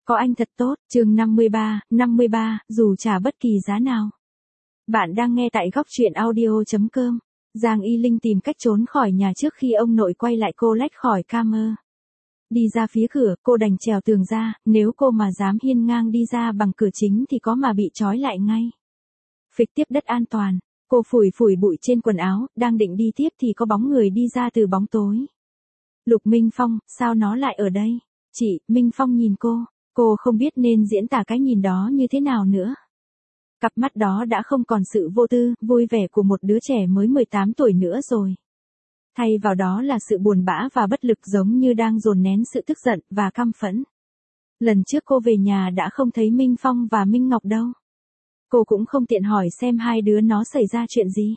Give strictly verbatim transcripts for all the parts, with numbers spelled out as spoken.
Có anh thật tốt, chương năm mươi ba, năm mươi ba, dù trả bất kỳ giá nào. Bạn đang nghe tại góc truyện audio.com. Giang Y Linh tìm cách trốn khỏi nhà trước khi ông nội quay lại cô lách khỏi camera. Đi ra phía cửa, cô đành trèo tường ra, nếu cô mà dám hiên ngang đi ra bằng cửa chính thì có mà bị trói lại ngay. Phịch tiếp đất an toàn, cô phủi phủi bụi trên quần áo, đang định đi tiếp thì có bóng người đi ra từ bóng tối. Lục Minh Phong, sao nó lại ở đây? Chị, Minh Phong nhìn cô, cô không biết nên diễn tả cái nhìn đó như thế nào nữa. Cặp mắt đó đã không còn sự vô tư, vui vẻ của một đứa trẻ mới mười tám tuổi nữa rồi. Thay vào đó là sự buồn bã và bất lực giống như đang dồn nén sự tức giận và căm phẫn. Lần trước cô về nhà đã không thấy Minh Phong và Minh Ngọc đâu. Cô cũng không tiện hỏi xem hai đứa nó xảy ra chuyện gì.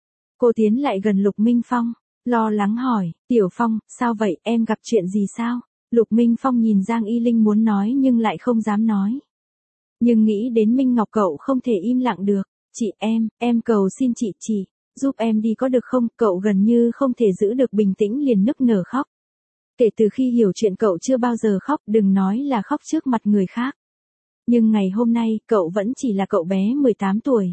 Cô tiến lại gần Lục Minh Phong, lo lắng hỏi, Tiểu Phong, sao vậy, em gặp chuyện gì sao? Lục Minh Phong nhìn Giang Y Linh muốn nói nhưng lại không dám nói. Nhưng nghĩ đến Minh Ngọc cậu không thể im lặng được. Chị em, em cầu xin chị chị, giúp em đi có được không? Cậu gần như không thể giữ được bình tĩnh liền nức nở khóc. Kể từ khi hiểu chuyện cậu chưa bao giờ khóc, đừng nói là khóc trước mặt người khác. Nhưng ngày hôm nay cậu vẫn chỉ là cậu bé mười tám tuổi.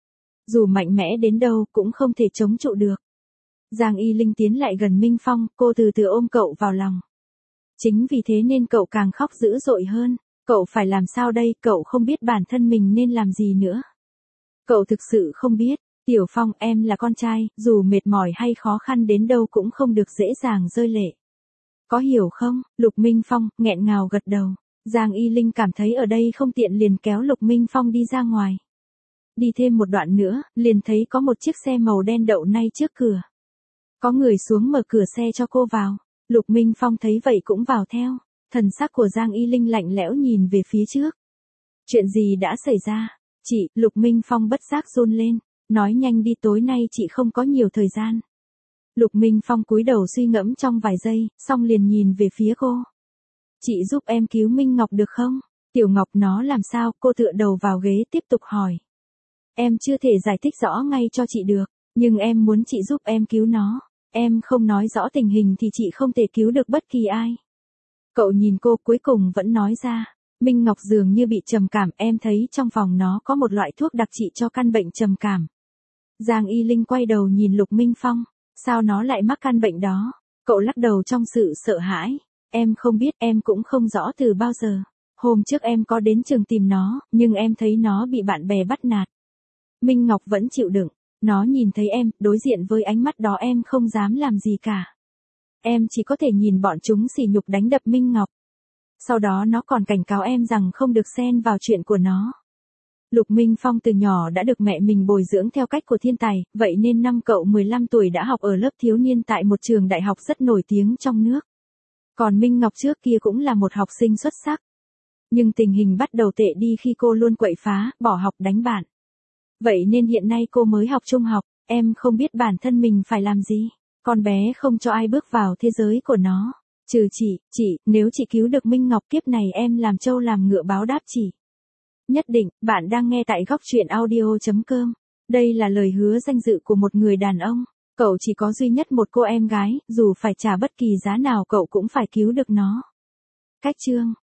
Dù mạnh mẽ đến đâu cũng không thể chống trụ được. Giang Y Linh tiến lại gần Minh Phong, cô từ từ ôm cậu vào lòng. Chính vì thế nên cậu càng khóc dữ dội hơn. Cậu phải làm sao đây, cậu không biết bản thân mình nên làm gì nữa. Cậu thực sự không biết, Tiểu Phong, em là con trai, dù mệt mỏi hay khó khăn đến đâu cũng không được dễ dàng rơi lệ. Có hiểu không? Lục Minh Phong, nghẹn ngào gật đầu. Giang Y Linh cảm thấy ở đây không tiện liền kéo Lục Minh Phong đi ra ngoài. Đi thêm một đoạn nữa, liền thấy có một chiếc xe màu đen đậu ngay trước cửa. Có người xuống mở cửa xe cho cô vào. Lục Minh Phong thấy vậy cũng vào theo. Thần sắc của Giang Y Linh lạnh lẽo nhìn về phía trước. Chuyện gì đã xảy ra? Chị, Lục Minh Phong bất giác run lên. Nói nhanh đi, tối nay chị không có nhiều thời gian. Lục Minh Phong cúi đầu suy ngẫm trong vài giây, xong liền nhìn về phía cô. Chị giúp em cứu Minh Ngọc được không? Tiểu Ngọc nó làm sao? Cô tựa đầu vào ghế tiếp tục hỏi. Em chưa thể giải thích rõ ngay cho chị được, nhưng em muốn chị giúp em cứu nó. Em không nói rõ tình hình thì chị không thể cứu được bất kỳ ai. Cậu nhìn cô cuối cùng vẫn nói ra. Minh Ngọc dường như bị trầm cảm, em thấy trong phòng nó có một loại thuốc đặc trị cho căn bệnh trầm cảm. Giang Y Linh quay đầu nhìn Lục Minh Phong. Sao nó lại mắc căn bệnh đó? Cậu lắc đầu trong sự sợ hãi. Em không biết, em cũng không rõ từ bao giờ. Hôm trước em có đến trường tìm nó, nhưng em thấy nó bị bạn bè bắt nạt. Minh Ngọc vẫn chịu đựng. Nó nhìn thấy em, đối diện với ánh mắt đó em không dám làm gì cả. Em chỉ có thể nhìn bọn chúng sỉ nhục đánh đập Minh Ngọc. Sau đó nó còn cảnh cáo em rằng không được xen vào chuyện của nó. Lục Minh Phong từ nhỏ đã được mẹ mình bồi dưỡng theo cách của thiên tài, vậy nên năm cậu mười lăm tuổi đã học ở lớp thiếu niên tại một trường đại học rất nổi tiếng trong nước. Còn Minh Ngọc trước kia cũng là một học sinh xuất sắc. Nhưng tình hình bắt đầu tệ đi khi cô luôn quậy phá, bỏ học đánh bạn. Vậy nên hiện nay cô mới học trung học, em không biết bản thân mình phải làm gì. Con bé không cho ai bước vào thế giới của nó. Trừ chị, chị, nếu chị cứu được Minh Ngọc kiếp này em làm trâu làm ngựa báo đáp chị. Nhất định, bạn đang nghe tại góc truyện audio.com. Đây là lời hứa danh dự của một người đàn ông. Cậu chỉ có duy nhất một cô em gái, dù phải trả bất kỳ giá nào cậu cũng phải cứu được nó. Cách chương